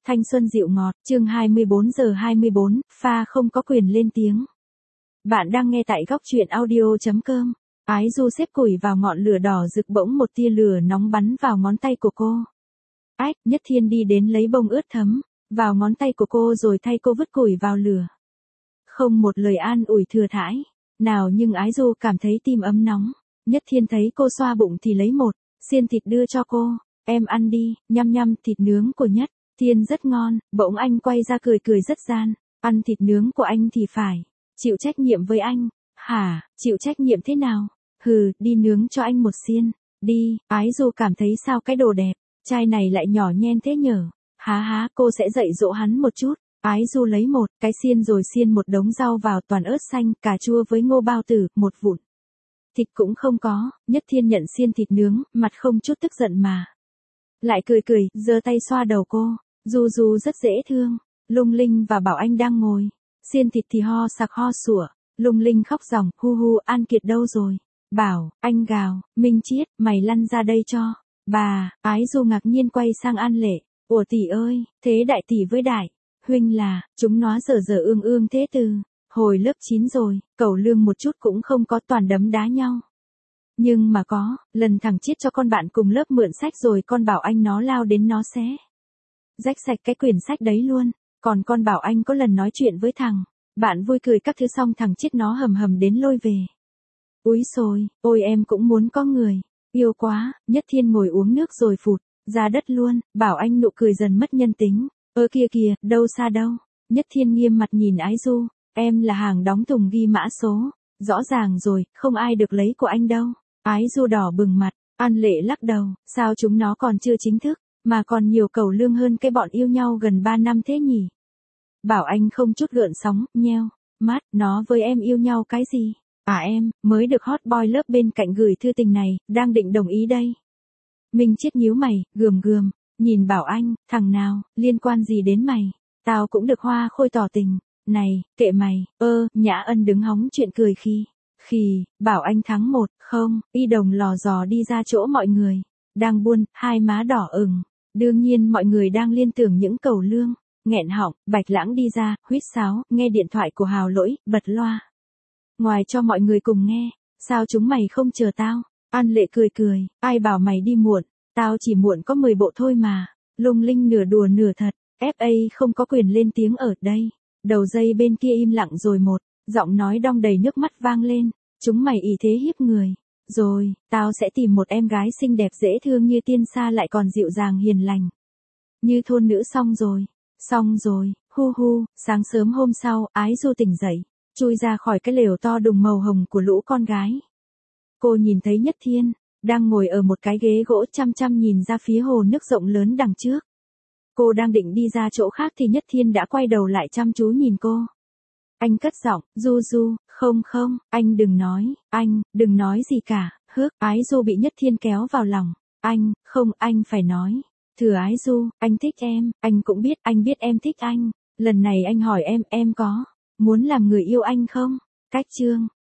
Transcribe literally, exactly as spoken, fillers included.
Thanh xuân dịu ngọt, chương hai mươi bốn giờ hai mươi bốn, pha không có quyền lên tiếng. Bạn đang nghe tại góc truyện audio chấm com. Ái Du xếp củi vào ngọn lửa đỏ rực, bỗng một tia lửa nóng bắn vào ngón tay của cô. Ách, Nhất Thiên đi đến lấy bông ướt thấm vào ngón tay của cô rồi thay cô vứt củi vào lửa. Không một lời an ủi thừa thãi nào, nhưng Ái Du cảm thấy tim ấm nóng. Nhất Thiên thấy cô xoa bụng thì lấy một xiên thịt đưa cho cô. Em ăn đi, nhăm nhăm thịt nướng của Nhất Thiên rất ngon. Bỗng anh quay ra cười cười rất gian. Ăn thịt nướng của anh thì phải chịu trách nhiệm với anh. Hả, chịu trách nhiệm thế nào? Hừ, đi nướng cho anh một xiên. Đi. Ái Du cảm thấy sao cái đồ đẹp trai này lại nhỏ nhen thế nhở. Há há, cô sẽ dạy dỗ hắn một chút. Ái Du lấy một cái xiên rồi xiên một đống rau vào, toàn ớt xanh, cà chua với ngô bao tử, một vụn thịt cũng không có. Nhất Thiên nhận xiên thịt nướng, mặt không chút tức giận mà lại cười cười, giơ tay xoa đầu cô. Du Du rất dễ thương. Lung Linh và Bảo Anh đang ngồi xiên thịt thì ho sặc ho sủa. Lung Linh khóc ròng, hu hu, An Kiệt đâu rồi? Bảo Anh gào, Minh Chiết, mày lăn ra đây cho bà. Ái Du ngạc nhiên quay sang An Lệ. Ủa tỷ ơi, thế đại tỷ với đại huynh là, chúng nó giờ giờ ương ương thế từ hồi lớp chín rồi, cẩu lương một chút cũng không có, toàn đấm đá nhau. Nhưng mà có, lần thằng Chiết cho con bạn cùng lớp mượn sách rồi con Bảo Anh nó lao đến nó xé rách sạch cái quyển sách đấy luôn. Còn con Bảo Anh có lần nói chuyện với thằng bạn vui cười các thứ xong thằng Chiết nó hầm hầm đến lôi về. Úi xồi, ôi em cũng muốn có người yêu quá. Nhất Thiên ngồi uống nước rồi phụt ra đất luôn. Bảo Anh nụ cười dần mất nhân tính. Ơ kia kìa, đâu xa đâu. Nhất Thiên nghiêm mặt nhìn Ái Du. Em là hàng đóng thùng ghi mã số. Rõ ràng rồi, không ai được lấy của anh đâu. Ái Du đỏ bừng mặt. An Lệ lắc đầu. Sao chúng nó còn chưa chính thức mà còn nhiều cẩu lương hơn cái bọn yêu nhau gần ba năm thế nhỉ? Bảo Anh không chút gợn sóng, nheo mắt. Nó với em yêu nhau cái gì? À em, mới được hot boy lớp bên cạnh gửi thư tình này, đang định đồng ý đây. Minh Chiết nhíu mày, gườm gườm nhìn Bảo Anh. Thằng nào, liên quan gì đến mày? Tao cũng được hoa khôi tỏ tình. Này, kệ mày. Ơ, Nhã Ân đứng hóng chuyện cười khi Khì, Bảo Anh thắng một không, y đồng lò dò đi ra chỗ mọi người đang buôn, hai má đỏ ửng. Đương nhiên mọi người đang liên tưởng những cẩu lương. Nghẹn họng, Bạch Lãng đi ra, huýt sáo, nghe điện thoại của Hào Lỗi, bật loa ngoài cho mọi người cùng nghe. Sao chúng mày không chờ tao? An Lệ cười cười, ai bảo mày đi muộn? Tao chỉ muộn có mười bộ thôi mà. Lung Linh nửa đùa nửa thật. ép a không có quyền lên tiếng ở đây. Đầu dây bên kia im lặng rồi một giọng nói đong đầy nước mắt vang lên. Chúng mày ỷ thế hiếp người. Rồi, tao sẽ tìm một em gái xinh đẹp dễ thương như tiên sa lại còn dịu dàng hiền lành như thôn nữ. Xong rồi. Xong rồi, hu hu. Sáng sớm hôm sau, Ái Du tỉnh dậy, chui ra khỏi cái lều to đùng màu hồng của lũ con gái. Cô nhìn thấy Nhất Thiên đang ngồi ở một cái ghế gỗ chăm chăm nhìn ra phía hồ nước rộng lớn đằng trước. Cô đang định đi ra chỗ khác thì Nhất Thiên đã quay đầu lại chăm chú nhìn cô. Anh cất giọng, Du Du, không không, anh đừng nói, anh, đừng nói gì cả. Hước, Ái Du bị Nhất Thiên kéo vào lòng. Anh, không, anh phải nói. Thưa Ái Du, anh thích em, anh cũng biết, anh biết em thích anh. Lần này anh hỏi em, em có muốn làm người yêu anh không? Cách chương